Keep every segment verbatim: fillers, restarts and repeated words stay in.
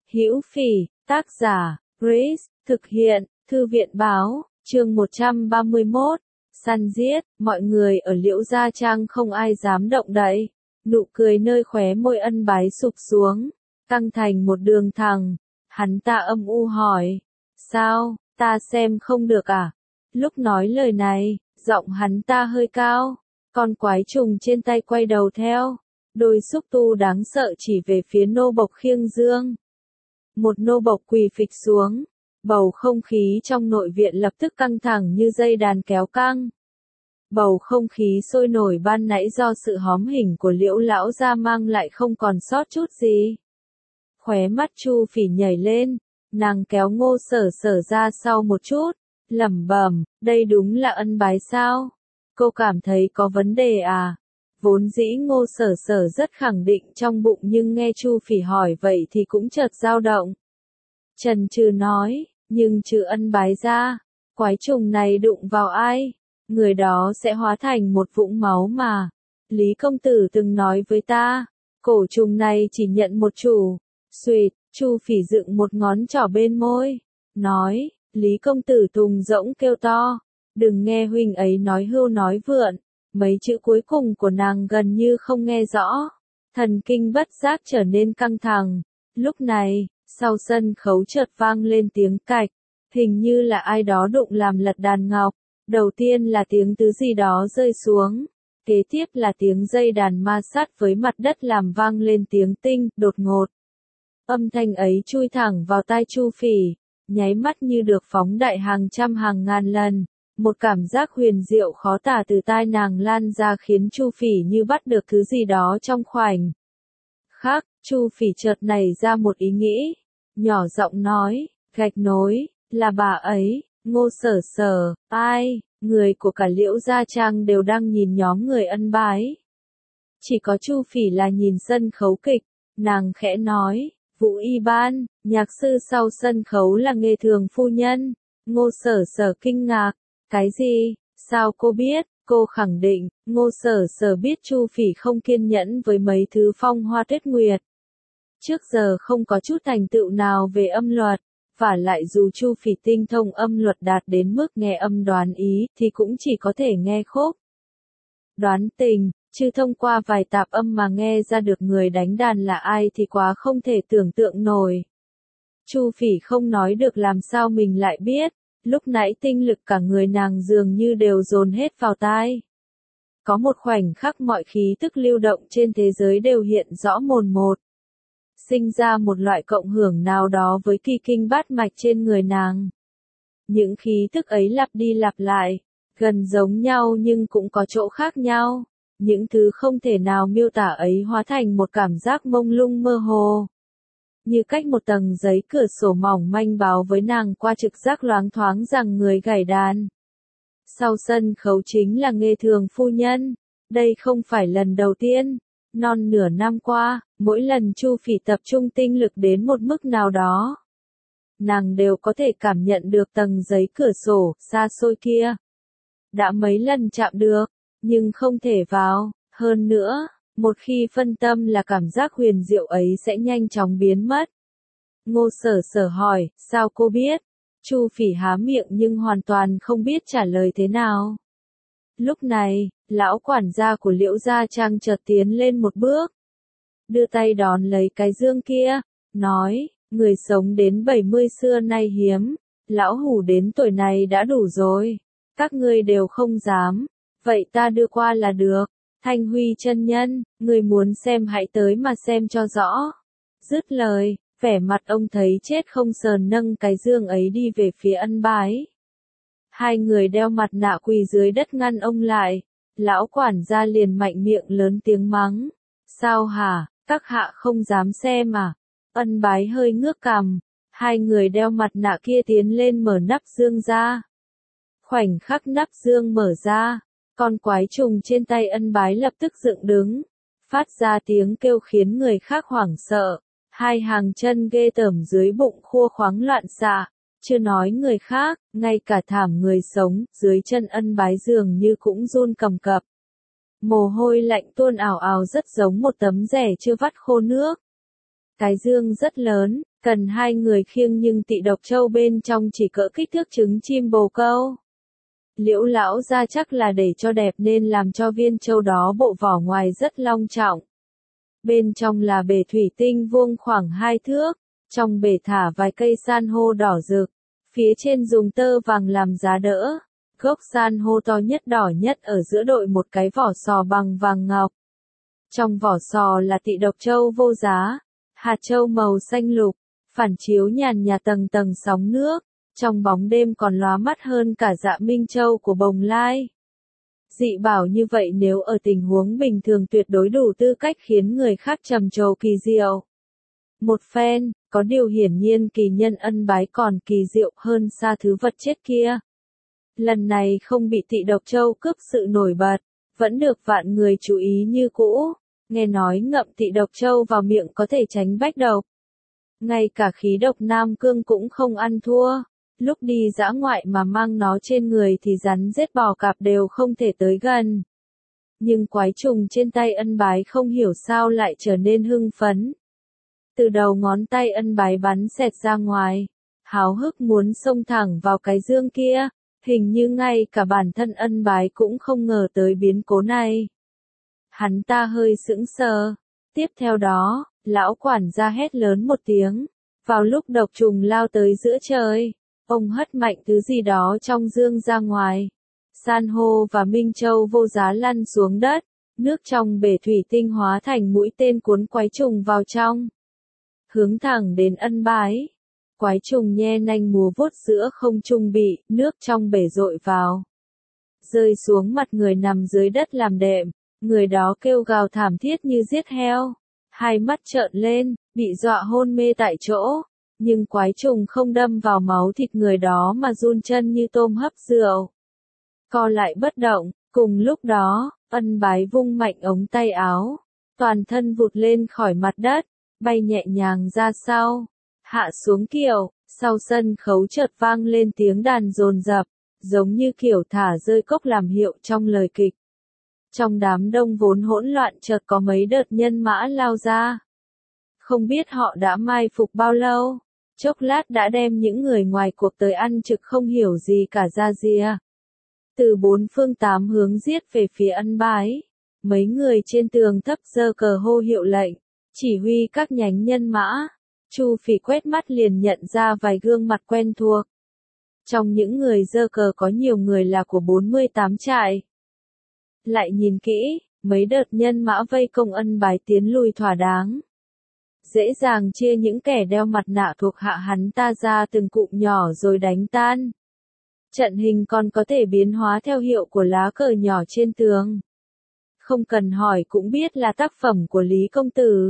Hữu Phỉ, tác giả, Grace, thực hiện, Thư viện báo, chương một trăm ba mươi mốt, săn giết, mọi người ở Liễu Gia Trang không ai dám động đậy, nụ cười nơi khóe môi Ân Bái sụp xuống, căng thành một đường thẳng, hắn ta âm u hỏi, sao, ta xem không được à? Lúc nói lời này, giọng hắn ta hơi cao, con quái trùng trên tay quay đầu theo, đôi xúc tu đáng sợ chỉ về phía nô bộc khiêng dương. Một nô bộc quỳ phịch xuống, bầu không khí trong nội viện lập tức căng thẳng như dây đàn kéo căng. Bầu không khí sôi nổi ban nãy do sự hóm hình của Liễu lão gia mang lại không còn sót chút gì. Khóe mắt Chu Phỉ nhảy lên, nàng kéo Ngô Sở Sở ra sau một chút, lẩm bẩm, đây đúng là Ân Bái sao? Cô cảm thấy có vấn đề à? Vốn dĩ Ngô Sở Sở rất khẳng định trong bụng nhưng nghe Chu Phỉ hỏi vậy thì cũng chợt dao động. Trần Trừ nói, nhưng trừ Ân Bái ra, quái trùng này đụng vào ai, người đó sẽ hóa thành một vũng máu mà. Lý công tử từng nói với ta, cổ trùng này chỉ nhận một chủ. Xuỵt, Chu Phỉ dựng một ngón trỏ bên môi, nói, Lý công tử Tùng rỗng kêu to, đừng nghe huynh ấy nói hưu nói vượn. Mấy chữ cuối cùng của nàng gần như không nghe rõ, thần kinh bất giác trở nên căng thẳng. Lúc này, sau sân khấu chợt vang lên tiếng cạch, hình như là ai đó đụng làm lật đàn ngọc. Đầu tiên là tiếng thứ gì đó rơi xuống, kế tiếp là tiếng dây đàn ma sát với mặt đất làm vang lên tiếng tinh, đột ngột. Âm thanh ấy chui thẳng vào tai Chu Phỉ, nháy mắt như được phóng đại hàng trăm hàng ngàn lần. Một cảm giác huyền diệu khó tả từ tai nàng lan ra khiến Chu Phỉ như bắt được thứ gì đó trong khoảnh khắc. Chu Phỉ chợt nảy ra một ý nghĩ, nhỏ giọng nói, gạch nối, là bà ấy. Ngô Sở Sở, ai, người của cả Liễu Gia Trang đều đang nhìn nhóm người Ân Bái. Chỉ có Chu Phỉ là nhìn sân khấu kịch, nàng khẽ nói, Vũ Y Ban, nhạc sư sau sân khấu là Nghê Thường phu nhân. Ngô Sở Sở kinh ngạc, cái gì, sao cô biết? Cô khẳng định, Ngô Sở Sở biết Chu Phỉ không kiên nhẫn với mấy thứ phong hoa tuyết nguyệt. Trước giờ không có chút thành tựu nào về âm luật. Và lại dù Chu Phỉ tinh thông âm luật đạt đến mức nghe âm đoán ý, thì cũng chỉ có thể nghe khúc đoán tình, chứ thông qua vài tạp âm mà nghe ra được người đánh đàn là ai thì quá không thể tưởng tượng nổi. Chu Phỉ không nói được làm sao mình lại biết, lúc nãy tinh lực cả người nàng dường như đều dồn hết vào tai. Có một khoảnh khắc mọi khí tức lưu động trên thế giới đều hiện rõ mồn một. Sinh ra một loại cộng hưởng nào đó với kỳ kinh bát mạch trên người nàng. Những khí tức ấy lặp đi lặp lại, gần giống nhau nhưng cũng có chỗ khác nhau. Những thứ không thể nào miêu tả ấy hóa thành một cảm giác mông lung mơ hồ. Như cách một tầng giấy cửa sổ mỏng manh báo với nàng qua trực giác loáng thoáng rằng người gảy đàn. Sau sân khấu chính là Nghê Thường phu nhân. Đây không phải lần đầu tiên. Non nửa năm qua, mỗi lần Chu Phỉ tập trung tinh lực đến một mức nào đó, nàng đều có thể cảm nhận được tầng giấy cửa sổ xa xôi kia. Đã mấy lần chạm được, nhưng không thể vào. Hơn nữa, một khi phân tâm là cảm giác huyền diệu ấy sẽ nhanh chóng biến mất. Ngô Sở Sở hỏi, sao cô biết? Chu Phỉ há miệng nhưng hoàn toàn không biết trả lời thế nào. Lúc này, lão quản gia của Liễu Gia Trang chợt tiến lên một bước, đưa tay đón lấy cái dương kia, nói, người sống đến bảy mươi xưa nay hiếm, lão hủ đến tuổi này đã đủ rồi, các ngươi đều không dám, vậy ta đưa qua là được. Thanh Huy chân nhân, người muốn xem hãy tới mà xem cho rõ. Dứt lời, vẻ mặt ông thấy chết không sờn nâng cái dương ấy đi về phía Ân Bái. Hai người đeo mặt nạ quỳ dưới đất ngăn ông lại. Lão quản gia liền mạnh miệng lớn tiếng mắng. Sao hả, các hạ không dám xem à? Ân Bái hơi ngước cằm. Hai người đeo mặt nạ kia tiến lên mở nắp dương ra. Khoảnh khắc nắp dương mở ra, con quái trùng trên tay Ân Bái lập tức dựng đứng, phát ra tiếng kêu khiến người khác hoảng sợ. Hai hàng chân ghê tởm dưới bụng khua khoáng loạn xạ. Chưa nói người khác, ngay cả thảm người sống, dưới chân Ân Bái dường như cũng run cầm cập. Mồ hôi lạnh tuôn ào ào rất giống một tấm rẻ chưa vắt khô nước. Cái dương rất lớn, Cần hai người khiêng nhưng tị độc châu bên trong chỉ cỡ kích thước trứng chim bồ câu. Liễu lão gia chắc là để cho đẹp nên làm cho viên châu đó bộ vỏ ngoài rất long trọng. Bên trong là bể thủy tinh vuông khoảng hai thước, trong bể thả vài cây san hô đỏ rực, phía trên dùng tơ vàng làm giá đỡ. Gốc san hô to nhất đỏ nhất ở giữa đội một cái vỏ sò bằng vàng ngọc. Trong vỏ sò là tị độc châu vô giá, hạt châu màu xanh lục, phản chiếu nhàn nhạt tầng tầng sóng nước, trong bóng đêm còn lóa mắt hơn cả Dạ Minh Châu của Bồng Lai. Dị bảo như vậy nếu ở tình huống bình thường tuyệt đối đủ tư cách khiến người khác trầm trồ kỳ diệu. Một phen, có điều hiển nhiên kỳ nhân ân bái còn kỳ diệu hơn xa thứ vật chết kia. Lần này không bị tị độc châu cướp sự nổi bật, vẫn được vạn người chú ý như cũ. Nghe nói ngậm tị độc châu vào miệng có thể tránh bách độc. Ngay cả khí độc Nam Cương cũng không ăn thua. Lúc đi dã ngoại mà mang nó trên người thì rắn rết bò cạp đều không thể tới gần. Nhưng quái trùng trên tay ân bái không hiểu sao lại trở nên hưng phấn. Từ đầu ngón tay ân bái bắn xẹt ra ngoài, háo hức muốn xông thẳng vào cái dương kia, hình như ngay cả bản thân ân bái cũng không ngờ tới biến cố này. Hắn ta hơi sững sờ, tiếp theo đó, lão quản gia hét lớn một tiếng, vào lúc độc trùng lao tới giữa trời, ông hất mạnh thứ gì đó trong dương ra ngoài. San hô và Minh Châu vô giá lăn xuống đất, nước trong bể thủy tinh hóa thành mũi tên cuốn quái trùng vào trong. Hướng thẳng đến ân bái. Quái trùng nhe nanh múa vuốt giữa không trung bị nước trong bể dội vào. Rơi xuống mặt người nằm dưới đất làm đệm, người đó kêu gào thảm thiết như giết heo. Hai mắt trợn lên, bị dọa hôn mê tại chỗ. Nhưng quái trùng không đâm vào máu thịt người đó mà run chân như tôm hấp rượu. Co lại bất động, cùng lúc đó, ân bái vung mạnh ống tay áo. Toàn thân vụt lên khỏi mặt đất, bay nhẹ nhàng ra sau. Hạ xuống kiểu, sau sân khấu chợt vang lên tiếng đàn dồn dập, giống như kiểu thả rơi cốc làm hiệu trong lời kịch. Trong đám đông vốn hỗn loạn chợt có mấy đợt nhân mã lao ra. Không biết họ đã mai phục bao lâu, chốc lát đã đem những người ngoài cuộc tới ăn trực không hiểu gì cả ra rìa. Từ bốn phương tám hướng giết về phía ân bái, mấy người trên tường thấp giơ cờ hô hiệu lệnh, chỉ huy các nhánh nhân mã. Chu Phỉ quét mắt liền nhận ra vài gương mặt quen thuộc. Trong những người giơ cờ có nhiều người là của bốn mươi tám trại. Lại nhìn kỹ, mấy đợt nhân mã vây công ân bái tiến lùi thỏa đáng. Dễ dàng chia những kẻ đeo mặt nạ thuộc hạ hắn ta ra từng cụm nhỏ rồi đánh tan. Trận hình còn có thể biến hóa theo hiệu của lá cờ nhỏ trên tường. Không cần hỏi cũng biết là tác phẩm của Lý Công Tử.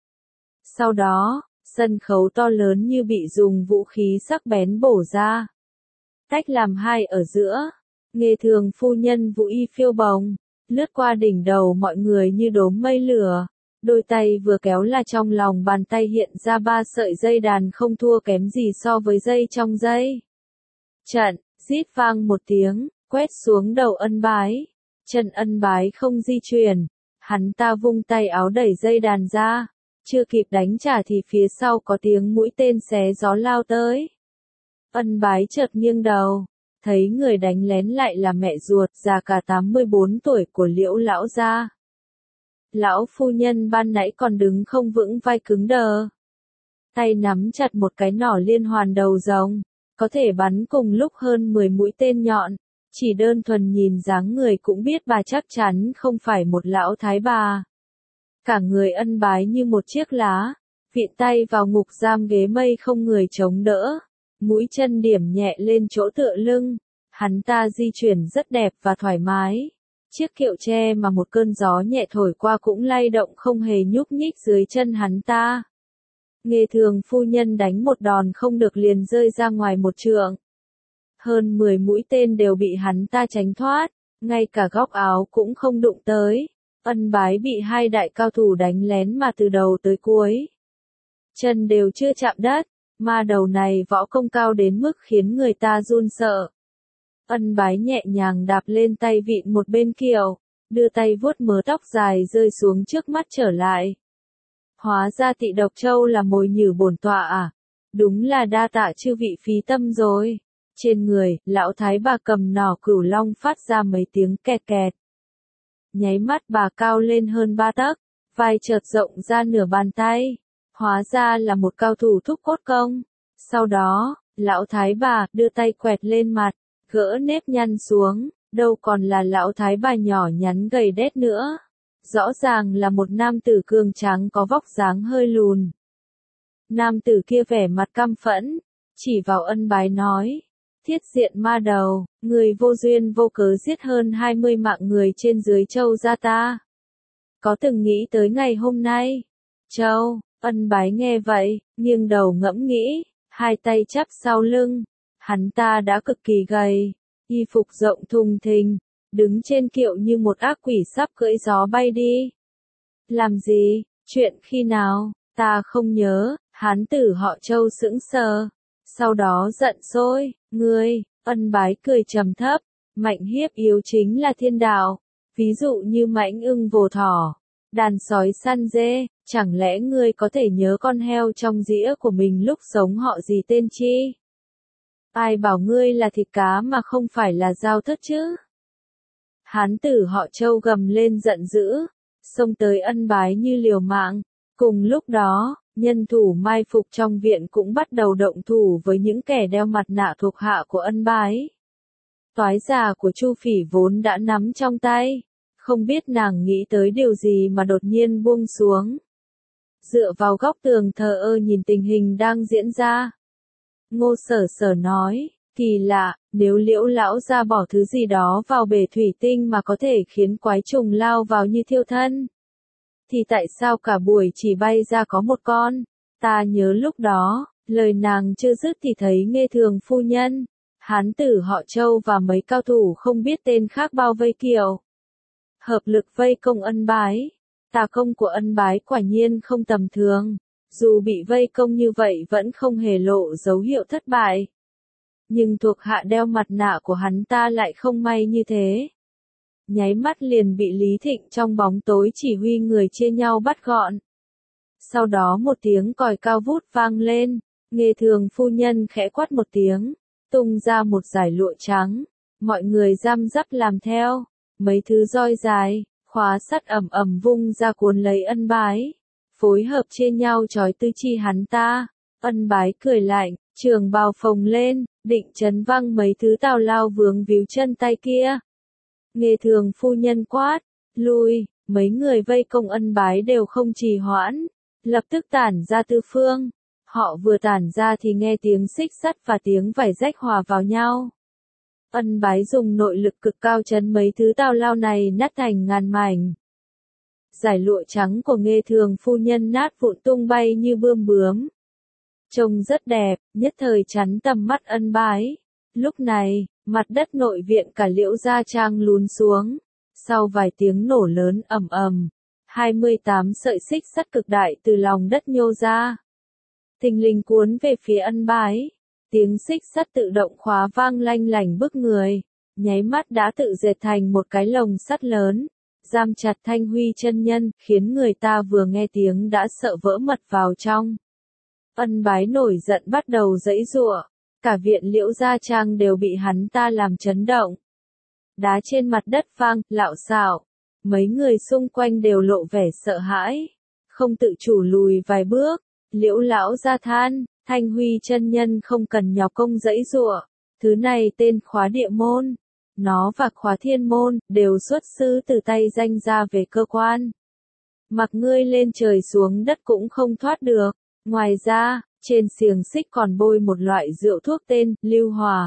Sau đó, sân khấu to lớn như bị dùng vũ khí sắc bén bổ ra. Tách làm hai ở giữa, Nghê Thường phu nhân vũ y phiêu bồng, lướt qua đỉnh đầu mọi người như đốm mây lửa. Đôi tay vừa kéo là trong lòng bàn tay hiện ra ba sợi dây đàn không thua kém gì so với dây trong dây. Trận, rít vang một tiếng, quét xuống đầu ân bái. Chân ân bái không di chuyển, hắn ta vung tay áo đẩy dây đàn ra. Chưa kịp đánh trả thì phía sau có tiếng mũi tên xé gió lao tới. Ân bái chợt nghiêng đầu, thấy người đánh lén lại là mẹ ruột già cả tám mươi bốn tuổi của Liễu lão gia. Lão phu nhân ban nãy còn đứng không vững vai cứng đờ. Tay nắm chặt một cái nỏ liên hoàn đầu rồng, có thể bắn cùng lúc hơn mười mũi tên nhọn. Chỉ đơn thuần nhìn dáng người cũng biết bà chắc chắn không phải một lão thái bà. Cả người ân bái như một chiếc lá, vịn tay vào ngục giam ghế mây không người chống đỡ, mũi chân điểm nhẹ lên chỗ tựa lưng, hắn ta di chuyển rất đẹp và thoải mái. Chiếc kiệu tre mà một cơn gió nhẹ thổi qua cũng lay động không hề nhúc nhích dưới chân hắn ta. Nghê Thường phu nhân đánh một đòn không được liền rơi ra ngoài một trượng. Hơn mười mũi tên đều bị hắn ta tránh thoát, ngay cả góc áo cũng không đụng tới. Ân bái bị hai đại cao thủ đánh lén mà từ đầu tới cuối. Chân đều chưa chạm đất, mà đầu này võ công cao đến mức khiến người ta run sợ. Ân bái nhẹ nhàng đạp lên tay vịn một bên kiệu, đưa tay vuốt mớ tóc dài rơi xuống trước mắt trở lại. Hóa ra tị độc châu là mồi nhử bổn tọa à, Đúng là đa tạ chư vị phí tâm rồi. Trên người, lão thái bà cầm nỏ cửu long phát ra mấy tiếng kẹt kẹt. Nháy mắt bà cao lên hơn ba tấc, vai chợt rộng ra nửa bàn tay. Hóa ra là một cao thủ thúc cốt công. Sau đó, lão thái bà đưa tay quẹt lên mặt, gỡ nếp nhăn xuống, đâu còn là lão thái bà nhỏ nhắn gầy đét nữa. Rõ ràng là một nam tử cường tráng có vóc dáng hơi lùn. Nam tử kia vẻ mặt căm phẫn, chỉ vào Ân Bái nói, thiết diện ma đầu, người vô duyên vô cớ giết hơn hai mươi mạng người trên dưới châu gia ta. Có từng nghĩ tới ngày hôm nay? Châu, Ân Bái nghe vậy, nghiêng đầu ngẫm nghĩ, hai tay chắp sau lưng. Hắn ta đã cực kỳ gầy, y phục rộng thùng thình, đứng trên kiệu như một ác quỷ sắp cưỡi gió bay đi. Làm gì? Chuyện khi nào? Ta không nhớ. Hán tử họ Châu sững sờ, sau đó giận sôi, ngươi. Ân Bái cười trầm thấp, mạnh hiếp yếu chính là thiên đạo, ví dụ như mãnh ưng vồ thỏ, đàn sói săn dê, chẳng lẽ ngươi có thể nhớ con heo trong dĩa của mình lúc sống họ gì tên chi? Ai bảo ngươi là thịt cá mà không phải là dao thớt chứ? Hán tử họ Châu gầm lên giận dữ, xông tới Ân Bái như liều mạng. Cùng lúc đó, nhân thủ mai phục trong viện cũng bắt đầu động thủ với những kẻ đeo mặt nạ thuộc hạ của Ân Bái. Toái già của Chu Phỉ vốn đã nắm trong tay, không biết nàng nghĩ tới điều gì mà đột nhiên buông xuống. Dựa vào góc tường thờ ơ nhìn tình hình đang diễn ra. Ngô Sở Sở nói, kỳ lạ, nếu Liễu lão gia bỏ thứ gì đó vào bể thủy tinh mà có thể khiến quái trùng lao vào như thiêu thân, thì tại sao cả buổi chỉ bay ra có một con? Ta nhớ lúc đó, lời nàng chưa dứt thì thấy Nghê Thường phu nhân, hán tử họ Châu và mấy cao thủ không biết tên khác bao vây kiệu. Hợp lực vây công Ân Bái. Tà công của Ân Bái quả nhiên không tầm thường. Dù bị vây công như vậy vẫn không hề lộ dấu hiệu thất bại. Nhưng thuộc hạ đeo mặt nạ của hắn ta lại không may như thế. Nháy mắt liền bị Lý Thịnh trong bóng tối chỉ huy người chia nhau bắt gọn. Sau đó một tiếng còi cao vút vang lên, Nghê Thường phu nhân khẽ quát một tiếng, tung ra một dải lụa trắng, mọi người răm rắp làm theo, mấy thứ roi dài, khóa sắt ầm ầm vung ra cuốn lấy Ân Bái, phối hợp chia nhau trói tư chi hắn ta. Ân Bái cười lạnh, trường bào phồng lên, định chấn văng mấy thứ tào lao vướng víu chân tay kia. Nghê Thường phu nhân quát, lui, mấy người vây công Ân Bái đều không trì hoãn, lập tức tản ra tứ phương. Họ vừa tản ra thì nghe tiếng xích sắt và tiếng vải rách hòa vào nhau. Ân Bái dùng nội lực cực cao chấn mấy thứ tào lao này nát thành ngàn mảnh. Dải lụa trắng của Nghê Thường phu nhân nát vụn tung bay như bươm bướm. Trông rất đẹp, nhất thời chắn tầm mắt Ân Bái. Lúc này, mặt đất nội viện cả Liễu gia trang lún xuống. Sau vài tiếng nổ lớn ầm ầm, hai mươi tám sợi xích sắt cực đại từ lòng đất nhô ra. Thình lình cuốn về phía Ân Bái. Tiếng xích sắt tự động khóa vang lanh lảnh bức người. Nháy mắt đã tự dệt thành một cái lồng sắt lớn. Giam chặt Thanh Huy chân nhân, khiến người ta vừa nghe tiếng đã sợ vỡ mật vào trong. Ân Bái nổi giận bắt đầu giãy giụa. Cả viện Liễu gia trang đều bị hắn ta làm chấn động. Đá trên mặt đất vang, lạo xạo. Mấy người xung quanh đều lộ vẻ sợ hãi. Không tự chủ lùi vài bước. Liễu lão gia than, Thanh Huy chân nhân không cần nhọc công giãy giụa. Thứ này tên khóa địa môn. Nó và khóa thiên môn, đều xuất xứ từ tay danh gia về cơ quan. Mặc ngươi lên trời xuống đất cũng không thoát được. Ngoài ra, trên xiềng xích còn bôi một loại rượu thuốc tên, lưu hỏa.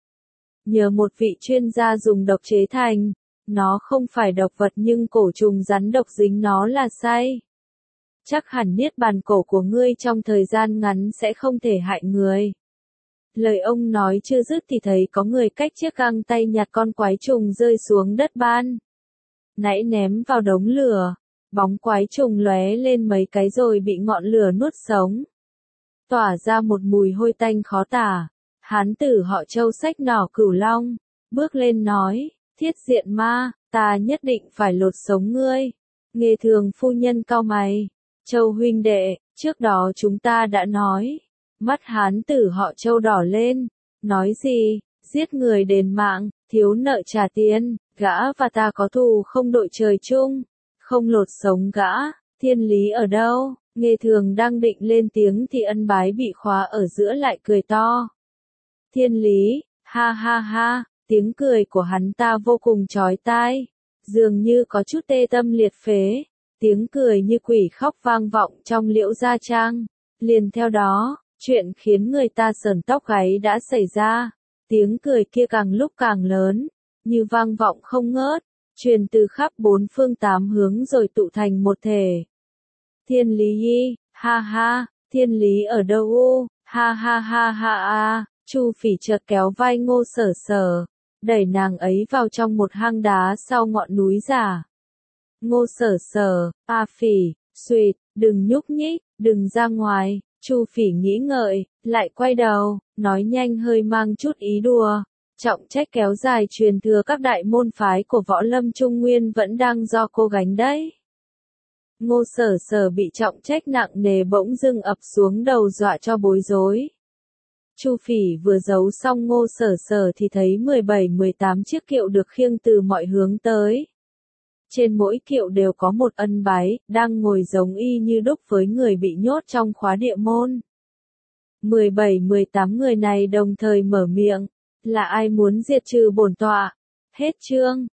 Nhờ một vị chuyên gia dùng độc chế thành. Nó không phải độc vật nhưng cổ trùng rắn độc dính nó là say. Chắc hẳn niết bàn cổ của ngươi trong thời gian ngắn sẽ không thể hại người. Lời ông nói chưa dứt thì thấy có người cách chiếc găng tay nhặt con quái trùng rơi xuống đất ban. Nãy ném vào đống lửa. Bóng quái trùng lóe lên mấy cái rồi bị ngọn lửa nuốt sống. Tỏa ra một mùi hôi tanh khó tả. Hán tử họ Châu xách nỏ cửu long. Bước lên nói, thiết diện ma, ta nhất định phải lột sống ngươi. Nghê Thường phu nhân cau mày. Châu huynh đệ, trước đó chúng ta đã nói. Mắt hán tử họ Châu đỏ lên, nói gì, giết người đền mạng, thiếu nợ trả tiền, gã và ta có thù không đội trời chung, không lột sống gã, thiên lý ở đâu, Nghe Thường đang định lên tiếng thì ân bái bị khóa ở giữa lại cười to. Thiên lý, ha ha ha, tiếng cười của hắn ta vô cùng chói tai, dường như có chút tê tâm liệt phế, tiếng cười như quỷ khóc vang vọng trong Liễu Gia Trang. Liền theo đó, chuyện khiến người ta sởn tóc gáy đã xảy ra, tiếng cười kia càng lúc càng lớn, như vang vọng không ngớt, truyền từ khắp bốn phương tám hướng rồi tụ thành một thể. Thiên lý, ha ha, thiên lý ở đâu u, ha ha ha ha a. Chu Phỉ chợt kéo vai Ngô Sở Sở, đẩy nàng ấy vào trong một hang đá sau ngọn núi giả. Ngô Sở Sở, A Phỉ, suỵt, đừng nhúc nhích, đừng ra ngoài. Chu Phỉ nghĩ ngợi, lại quay đầu, nói nhanh hơi mang chút ý đùa. Trọng trách kéo dài truyền thừa các đại môn phái của võ lâm Trung Nguyên vẫn đang do cô gánh đấy. Ngô Sở Sở bị trọng trách nặng nề bỗng dưng ập xuống đầu dọa cho bối rối. Chu Phỉ vừa giấu xong Ngô Sở Sở thì thấy mười bảy mười tám chiếc kiệu được khiêng từ mọi hướng tới. Trên mỗi kiệu đều có một ân bái, đang ngồi giống y như đúc với người bị nhốt trong khóa địa môn. mười bảy mười tám người này đồng thời mở miệng, là ai muốn diệt trừ bổn tọa? Hết chương.